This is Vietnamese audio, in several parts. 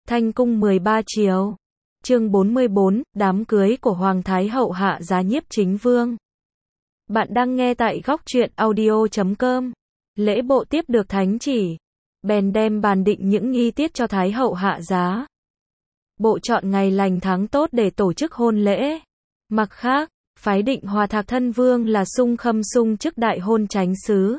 Thanh cung 13 chiều. Chương 44, đám cưới của Hoàng Thái Hậu hạ giá Nhiếp Chính Vương. Bạn đang nghe tại góc truyện audio.com. Lễ bộ tiếp được thánh chỉ, bèn đem bàn định những nghi tiết cho Thái Hậu hạ giá. Bộ chọn ngày lành tháng tốt để tổ chức hôn lễ. Mặt khác, phái Định Hòa Thạc Thân Vương là Sung Khâm sung chức đại hôn chánh sứ.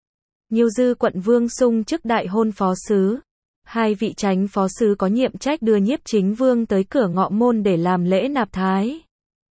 Nhiêu Dư Quận Vương sung chức đại hôn phó sứ. Hai vị chánh phó sứ có nhiệm trách đưa Nhiếp Chính Vương tới cửa ngọ môn để làm lễ nạp thái.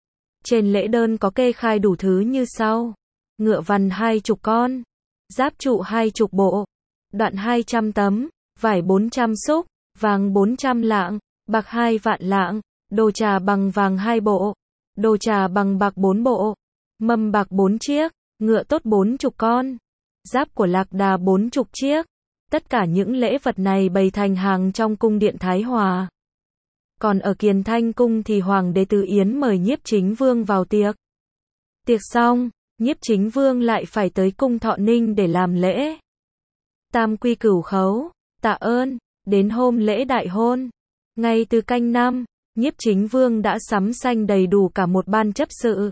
Trên lễ đơn có kê khai đủ thứ như sau: ngựa vằn 20 con, giáp trụ 20 bộ, đoạn 200 tấm, vải 400 xúc, vàng 400 lạng, bạc 2 vạn lạng, đồ trà bằng vàng 2 bộ, đồ trà bằng bạc 4 bộ, mâm bạc 4 chiếc, ngựa tốt 40 con, giáp của lạc đà 40 chiếc. Tất cả những lễ vật này bày thành hàng trong cung điện Thái Hòa. Còn ở Kiền Thanh cung thì Hoàng đế Từ Yến mời Nhiếp Chính Vương vào tiệc. Tiệc xong, Nhiếp Chính Vương lại phải tới cung Thọ Ninh để làm lễ tam quy cửu khấu, tạ ơn. Đến hôm lễ đại hôn, ngay từ canh năm, Nhiếp Chính Vương đã sắm sanh đầy đủ cả một ban chấp sự.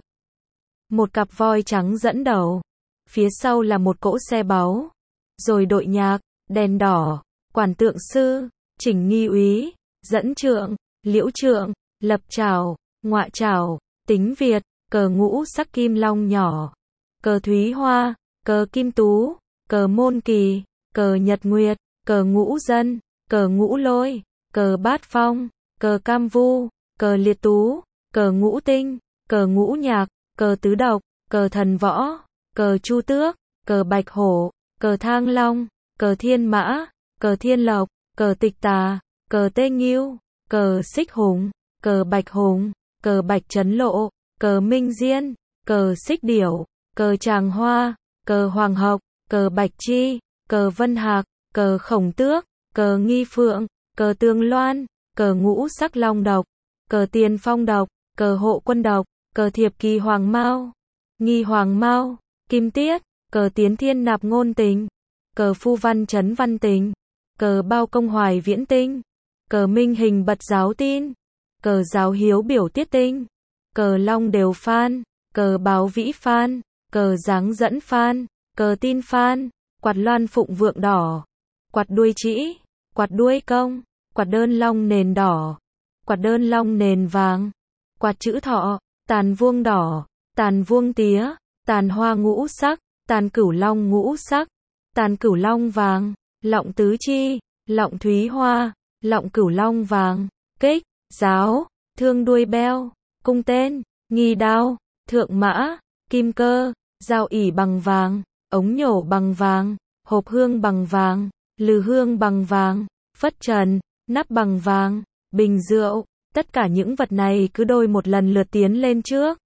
Một cặp voi trắng dẫn đầu, phía sau là một cỗ xe báu, rồi đội nhạc, đèn đỏ, quản tượng sư, chỉnh nghi úy, dẫn trượng, liễu trượng, lập trảo, ngọa trảo, tính Việt, cờ ngũ sắc kim long nhỏ, cờ thúy hoa, cờ kim tú, cờ môn kỳ, cờ nhật nguyệt, cờ ngũ dân, cờ ngũ lôi, cờ bát phong, cờ cam vu, cờ liệt tú, cờ ngũ tinh, cờ ngũ nhạc, cờ tứ độc, cờ thần võ, cờ chu tước, cờ bạch hổ, cờ thang long, cờ thiên mã, cờ thiên lộc, cờ tịch tà, cờ tê nghiêu, cờ xích hùng, cờ bạch hùng, cờ bạch trấn lộ, cờ minh diên, cờ xích điểu, cờ tràng hoa, cờ hoàng hộc, cờ bạch chi, cờ vân hạc, cờ khổng tước, cờ nghi phượng, cờ tường loan, cờ ngũ sắc long độc, cờ tiền phong độc, cờ hộ quân độc, cờ thiệp kỳ hoàng mao, nghi hoàng mao, kim tiết, cờ tiến thiên nạp ngôn tình, cờ phu văn trấn văn tình, cờ bao công hoài viễn tinh, cờ minh hình bật giáo tin, cờ giáo hiếu biểu tiết tinh, cờ long đều phan, cờ báo vĩ phan, cờ dáng dẫn phan, cờ tin phan, quạt loan phụng vượng đỏ, quạt đuôi trĩ, quạt đuôi công, quạt đơn long nền đỏ, quạt đơn long nền vàng, quạt chữ thọ, tàn vuông đỏ, tàn vuông tía, tàn hoa ngũ sắc, tàn cửu long ngũ sắc, tàn cửu long vàng, lọng tứ chi, lọng thúy hoa, lọng cửu long vàng, kích, giáo, thương đuôi beo, cung tên, nghi đao, thượng mã, kim cơ, dao ỉ bằng vàng, ống nhổ bằng vàng, hộp hương bằng vàng, lư hương bằng vàng, phất trần, nắp bằng vàng, bình rượu. Tất cả những vật này cứ đôi một lần lượt tiến lên trước.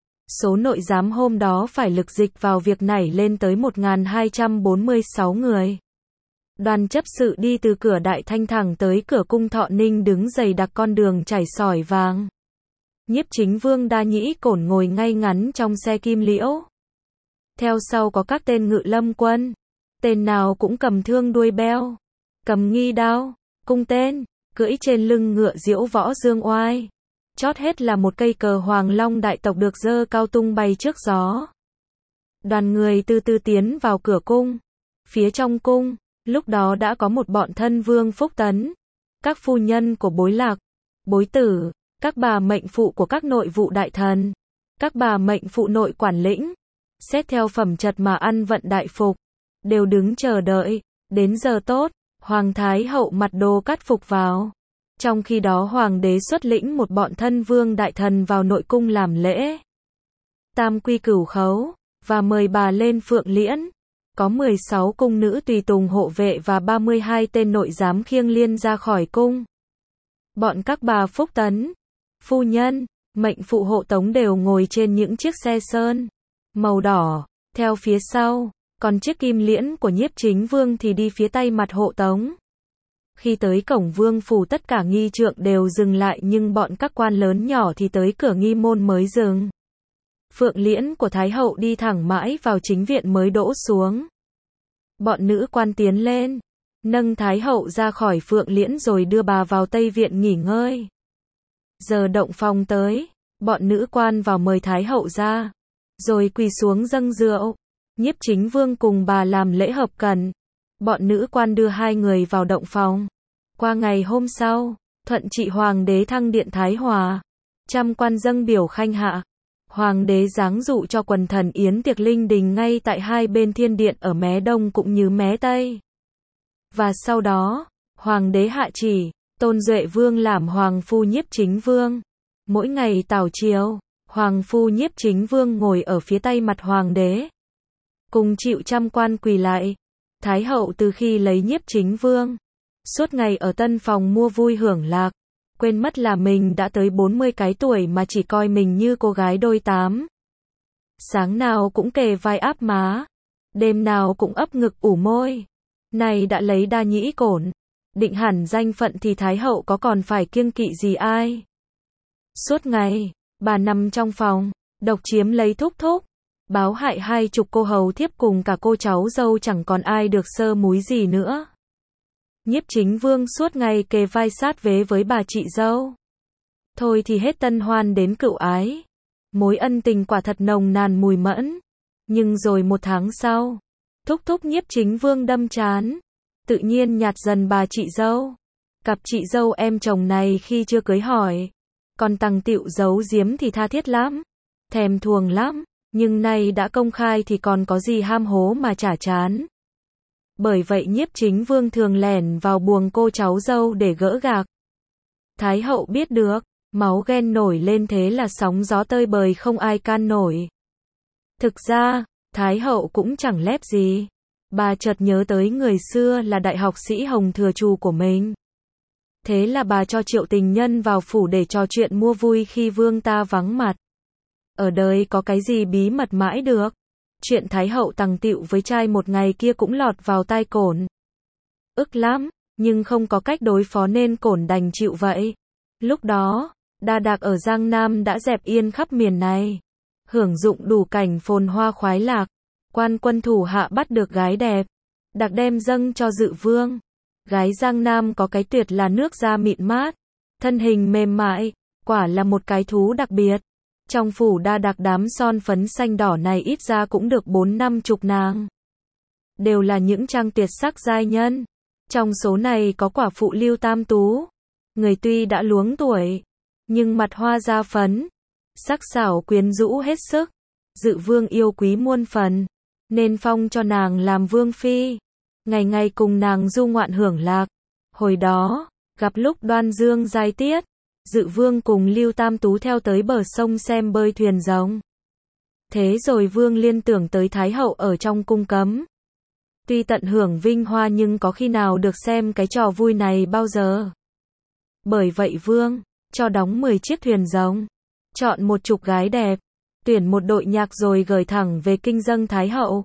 Số nội giám hôm đó phải lực dịch vào việc này lên tới 1246 người. Đoàn chấp sự đi từ cửa Đại Thanh thẳng tới cửa cung Thọ Ninh đứng dày đặc con đường chảy sỏi vàng. Nhiếp Chính Vương đa nhĩ cổn ngồi ngay ngắn trong xe kim liễu. Theo sau có các tên ngự lâm quân. Tên nào cũng cầm thương đuôi beo, cầm nghi đao, cung tên, cưỡi trên lưng ngựa diễu võ dương oai. Chót hết là một cây cờ Hoàng Long đại tộc được dơ cao tung bay trước gió. Đoàn người từ từ tiến vào cửa cung. Phía trong cung, lúc đó đã có một bọn thân vương phúc tấn, các phu nhân của bối lạc, bối tử, các bà mệnh phụ của các nội vụ đại thần, các bà mệnh phụ nội quản lĩnh, xét theo phẩm trật mà ăn vận đại phục, đều đứng chờ đợi. Đến giờ tốt, Hoàng Thái Hậu mặc đồ cát phục vào. Trong khi đó Hoàng đế xuất lĩnh một bọn thân vương đại thần vào nội cung làm lễ tam quy cửu khấu, và mời bà lên Phượng Liễn. Có 16 cung nữ tùy tùng hộ vệ và 32 tên nội giám khiêng liên ra khỏi cung. Bọn các bà phúc tấn, phu nhân, mệnh phụ hộ tống đều ngồi trên những chiếc xe sơn màu đỏ, theo phía sau, còn chiếc kim liễn của Nhiếp Chính Vương thì đi phía tay mặt hộ tống. Khi tới cổng vương phủ tất cả nghi trượng đều dừng lại, nhưng bọn các quan lớn nhỏ thì tới cửa nghi môn mới dừng. Phượng Liễn của Thái Hậu đi thẳng mãi vào chính viện mới đỗ xuống. Bọn nữ quan tiến lên, nâng Thái hậu ra khỏi Phượng Liễn rồi đưa bà vào Tây Viện nghỉ ngơi. Giờ động phòng tới, bọn nữ quan vào mời Thái hậu ra, rồi quỳ xuống dâng rượu. Nhiếp Chính Vương cùng bà làm lễ hợp cẩn. Bọn nữ quan đưa hai người vào động phòng. Qua ngày hôm sau, Thuận Trị Hoàng đế thăng điện Thái Hòa. Trăm quan dâng biểu khanh hạ. Hoàng đế giáng dụ cho quần thần yến tiệc linh đình ngay tại hai bên thiên điện ở mé đông cũng như mé tây. Và sau đó, Hoàng đế hạ chỉ, Tôn Duệ Vương làm Hoàng phu Nhiếp Chính Vương. Mỗi ngày tảo chiều, Hoàng phu Nhiếp Chính Vương ngồi ở phía tay mặt Hoàng đế, cùng chịu trăm quan quỳ lại. Thái hậu từ khi lấy Nhiếp Chính Vương, suốt ngày ở tân phòng mua vui hưởng lạc, quên mất là mình đã tới 40 cái tuổi mà chỉ coi mình như cô gái đôi tám. Sáng nào cũng kề vai áp má, đêm nào cũng ấp ngực ủ môi. Này đã lấy đa nhĩ cổn, định hẳn danh phận thì Thái hậu có còn phải kiêng kỵ gì ai. Suốt ngày, bà nằm trong phòng, độc chiếm lấy thúc thúc, báo hại 20 cô hầu thiếp cùng cả cô cháu dâu chẳng còn ai được sơ múi gì nữa. Nhiếp Chính Vương suốt ngày kề vai sát vế với bà chị dâu. Thôi thì hết tân hoan đến cựu ái. Mối ân tình quả thật nồng nàn mùi mẫn. Nhưng rồi một tháng sau, thúc thúc Nhiếp Chính Vương đâm chán, tự nhiên nhạt dần bà chị dâu. Cặp chị dâu em chồng này khi chưa cưới hỏi, còn tằng tịu giấu giếm thì tha thiết lắm, thèm thuồng lắm, nhưng nay đã công khai thì còn có gì ham hố mà chả chán. Bởi vậy Nhiếp Chính Vương thường lẻn vào buồng cô cháu dâu để gỡ gạc. Thái hậu biết được, máu ghen nổi lên thế là sóng gió tơi bời không ai can nổi. Thực ra, Thái hậu cũng chẳng lép gì. Bà chợt nhớ tới người xưa là đại học sĩ Hồng Thừa Trù của mình. Thế là bà cho Triệu Tình Nhân vào phủ để trò chuyện mua vui khi vương ta vắng mặt. Ở đời có cái gì bí mật mãi được. Chuyện Thái hậu tằng tịu với trai một ngày kia cũng lọt vào tai Cổn. Ức lắm, nhưng không có cách đối phó nên Cổn đành chịu vậy. Lúc đó, Đa Đạc ở Giang Nam đã dẹp yên khắp miền này, hưởng dụng đủ cảnh phồn hoa khoái lạc. Quan quân thủ hạ bắt được gái đẹp, đặc đem dâng cho Dự Vương. Gái Giang Nam có cái tuyệt là nước da mịn mát, thân hình mềm mại, quả là một cái thú đặc biệt. Trong phủ Đa Đạc đám son phấn xanh đỏ này ít ra cũng được 4-50 nàng. Đều là những trang tuyệt sắc giai nhân. Trong số này có quả phụ Lưu Tam Tú. Người tuy đã luống tuổi, nhưng mặt hoa da phấn, sắc sảo quyến rũ hết sức. Dự Vương yêu quý muôn phần, nên phong cho nàng làm vương phi. Ngày ngày cùng nàng du ngoạn hưởng lạc. Hồi đó, gặp lúc Đoan Dương giai tiết, Dự Vương cùng Lưu Tam Tú theo tới bờ sông xem bơi thuyền rồng. Thế rồi Vương liên tưởng tới Thái hậu ở trong cung cấm. Tuy tận hưởng vinh hoa nhưng có khi nào được xem cái trò vui này bao giờ. Bởi vậy Vương cho đóng 10 chiếc thuyền rồng, chọn 10 gái đẹp, tuyển một đội nhạc rồi gửi thẳng về kinh dâng Thái hậu.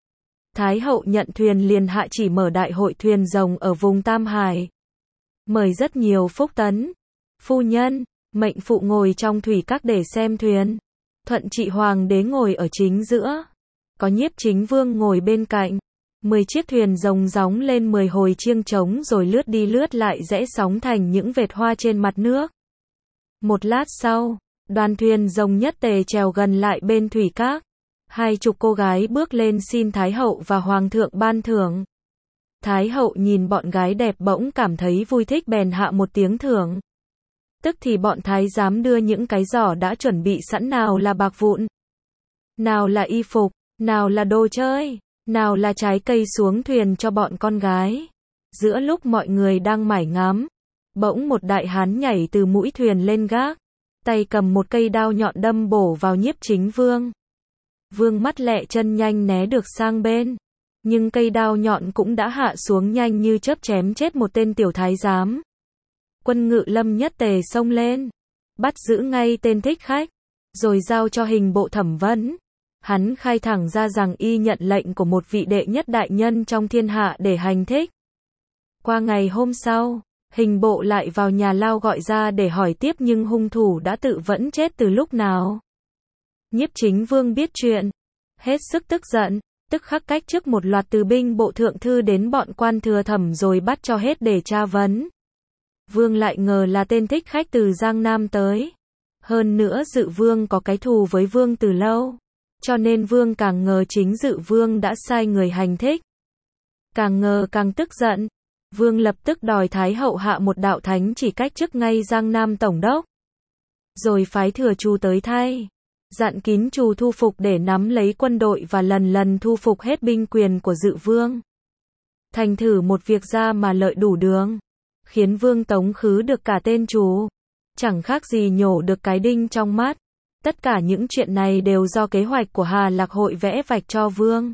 Thái hậu nhận thuyền liền hạ chỉ mở đại hội thuyền rồng ở vùng Tam Hải. Mời rất nhiều phúc tấn, phu nhân, mệnh phụ ngồi trong thủy các để xem thuyền. Thuận Trị Hoàng đế ngồi ở chính giữa, có Nhiếp Chính Vương ngồi bên cạnh. 10 chiếc thuyền rồng gióng lên 10 hồi chiêng trống rồi lướt đi lướt lại rẽ sóng thành những vệt hoa trên mặt nước. Một lát sau, đoàn thuyền rồng nhất tề trèo gần lại bên thủy các. 20 cô gái bước lên xin Thái hậu và Hoàng thượng ban thưởng. Thái hậu nhìn bọn gái đẹp bỗng cảm thấy vui thích bèn hạ một tiếng thưởng. Tức thì bọn thái giám đưa những cái giỏ đã chuẩn bị sẵn, nào là bạc vụn, nào là y phục, nào là đồ chơi, nào là trái cây xuống thuyền cho bọn con gái. Giữa lúc mọi người đang mải ngắm, bỗng một đại hán nhảy từ mũi thuyền lên gác, tay cầm một cây đao nhọn đâm bổ vào Nhiếp Chính Vương. Vương mắt lẹ chân nhanh né được sang bên, nhưng cây đao nhọn cũng đã hạ xuống nhanh như chớp chém chết một tên tiểu thái giám. Quân Ngự Lâm nhất tề xông lên, bắt giữ ngay tên thích khách, rồi giao cho hình bộ thẩm vấn. Hắn khai thẳng ra rằng y nhận lệnh của một vị đệ nhất đại nhân trong thiên hạ để hành thích. Qua ngày hôm sau, hình bộ lại vào nhà lao gọi ra để hỏi tiếp nhưng hung thủ đã tự vẫn chết từ lúc nào. Nhiếp Chính Vương biết chuyện, hết sức tức giận, tức khắc cách chức một loạt từ binh bộ thượng thư đến bọn quan thừa thẩm rồi bắt cho hết để tra vấn. Vương lại ngờ là tên thích khách từ Giang Nam tới. Hơn nữa Dự Vương có cái thù với Vương từ lâu. Cho nên Vương càng ngờ chính Dự Vương đã sai người hành thích. Càng ngờ càng tức giận. Vương lập tức đòi Thái hậu hạ một đạo thánh chỉ cách chức ngay Giang Nam tổng đốc. Rồi phái thừa Trù tới thay. Dặn kín Trù thu phục để nắm lấy quân đội và lần lần thu phục hết binh quyền của Dự Vương. Thành thử một việc ra mà lợi đủ đường. Khiến Vương tống khứ được cả tên Trù. Chẳng khác gì nhổ được cái đinh trong mắt. Tất cả những chuyện này đều do kế hoạch của Hà Lạc Hội vẽ vạch cho Vương.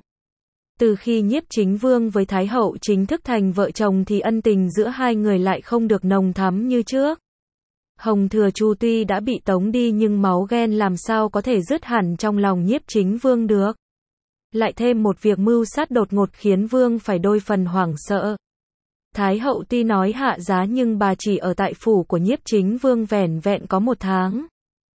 Từ khi Nhiếp Chính Vương với Thái hậu chính thức thành vợ chồng thì ân tình giữa hai người lại không được nồng thắm như trước. Hồng Thừa Trù tuy đã bị tống đi nhưng máu ghen làm sao có thể dứt hẳn trong lòng Nhiếp Chính Vương được. Lại thêm một việc mưu sát đột ngột khiến Vương phải đôi phần hoảng sợ. Thái hậu tuy nói hạ giá nhưng bà chỉ ở tại phủ của Nhiếp Chính Vương vẻn vẹn có 1 tháng.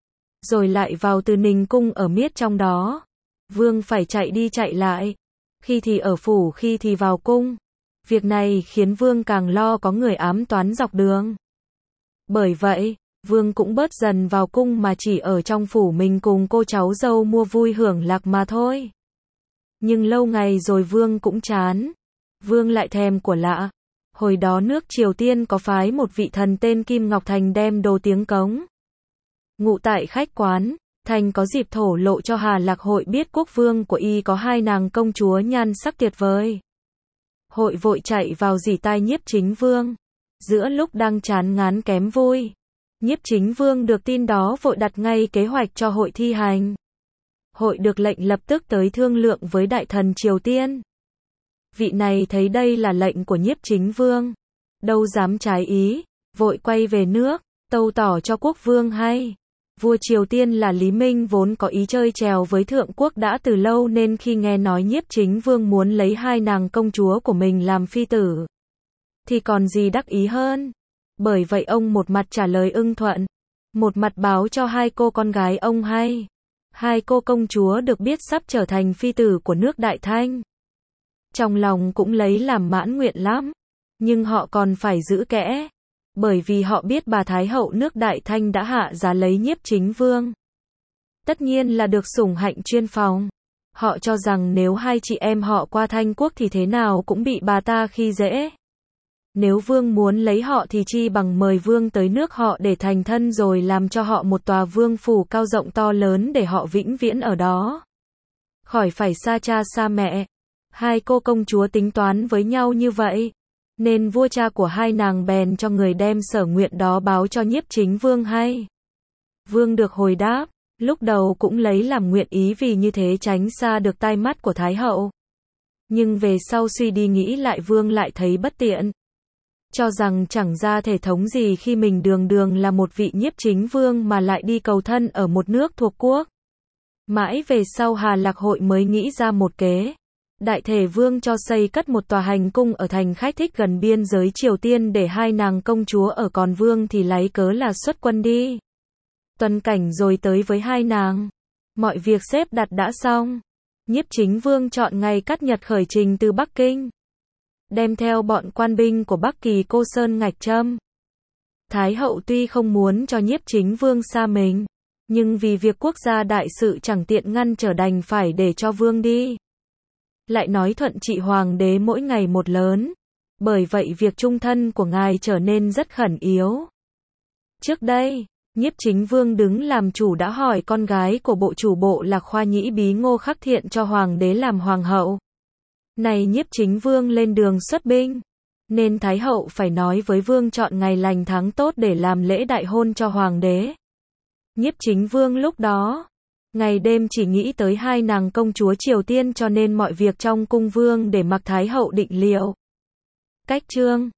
Rồi lại vào Từ Ninh cung ở miết trong đó. Vương phải chạy đi chạy lại. Khi thì ở phủ khi thì vào cung. Việc này khiến Vương càng lo có người ám toán dọc đường. Bởi vậy, Vương cũng bớt dần vào cung mà chỉ ở trong phủ mình cùng cô cháu dâu mua vui hưởng lạc mà thôi. Nhưng lâu ngày rồi Vương cũng chán. Vương lại thèm của lạ. Hồi đó nước Triều Tiên có phái một vị thần tên Kim Ngọc Thành đem đồ tiếng cống. Ngụ tại khách quán, Thành có dịp thổ lộ cho Hà Lạc Hội biết quốc vương của y có 2 nàng công chúa nhan sắc tuyệt vời. Hội vội chạy vào rỉ tai Nhiếp Chính Vương. Giữa lúc đang chán ngán kém vui, Nhiếp Chính Vương được tin đó vội đặt ngay kế hoạch cho hội thi hành. Hội được lệnh lập tức tới thương lượng với đại thần Triều Tiên. Vị này thấy đây là lệnh của Nhiếp Chính Vương, đâu dám trái ý, vội quay về nước, tâu tỏ cho quốc vương hay. Vua Triều Tiên là Lý Minh vốn có ý chơi chèo với thượng quốc đã từ lâu nên khi nghe nói Nhiếp Chính Vương muốn lấy 2 nàng công chúa của mình làm phi tử, thì còn gì đắc ý hơn. Bởi vậy ông một mặt trả lời ưng thuận, một mặt báo cho 2 cô con gái ông hay. 2 cô công chúa được biết sắp trở thành phi tử của nước Đại Thanh. Trong lòng cũng lấy làm mãn nguyện lắm. Nhưng họ còn phải giữ kẽ. Bởi vì họ biết bà Thái hậu nước Đại Thanh đã hạ giá lấy Nhiếp Chính Vương. Tất nhiên là được sủng hạnh chuyên phòng. Họ cho rằng nếu 2 chị em họ qua Thanh quốc thì thế nào cũng bị bà ta khi dễ. Nếu Vương muốn lấy họ thì chi bằng mời Vương tới nước họ để thành thân rồi làm cho họ một tòa vương phủ cao rộng to lớn để họ vĩnh viễn ở đó. Khỏi phải xa cha xa mẹ. 2 cô công chúa tính toán với nhau như vậy. Nên vua cha của 2 nàng bèn cho người đem sở nguyện đó báo cho Nhiếp Chính Vương hay. Vương được hồi đáp, lúc đầu cũng lấy làm nguyện ý vì như thế tránh xa được tai mắt của Thái hậu. Nhưng về sau suy đi nghĩ lại Vương lại thấy bất tiện. Cho rằng chẳng ra thể thống gì khi mình đường đường là một vị Nhiếp Chính Vương mà lại đi cầu thân ở một nước thuộc quốc. Mãi về sau Hà Lạc Hội mới nghĩ ra một kế. Đại Thể Vương cho xây cất một tòa hành cung ở thành Khách Thích gần biên giới Triều Tiên để 2 nàng công chúa ở, còn Vương thì lấy cớ là xuất quân đi tuần cảnh rồi tới với 2 nàng. Mọi việc xếp đặt đã xong. Nhiếp Chính Vương chọn ngày cắt nhật khởi trình từ Bắc Kinh. Đem theo bọn quan binh của Bắc Kỳ Cô Sơn Ngạch Trâm. Thái hậu tuy không muốn cho Nhiếp Chính Vương xa mình, nhưng vì việc quốc gia đại sự chẳng tiện ngăn trở đành phải để cho Vương đi. Lại nói thuận trị hoàng đế mỗi ngày một lớn. Bởi vậy việc chung thân của ngài trở nên rất khẩn yếu. Trước đây, Nhiếp Chính Vương đứng làm chủ đã hỏi con gái của bộ chủ bộ là Khoa Nhĩ Bí Ngô Khắc Thiện cho hoàng đế làm hoàng hậu. Này Nhiếp Chính Vương lên đường xuất binh, nên Thái hậu phải nói với Vương chọn ngày lành tháng tốt để làm lễ đại hôn cho hoàng đế. Nhiếp Chính Vương lúc đó, ngày đêm chỉ nghĩ tới 2 nàng công chúa Triều Tiên cho nên mọi việc trong cung Vương để mặc Thái hậu định liệu. Cách chương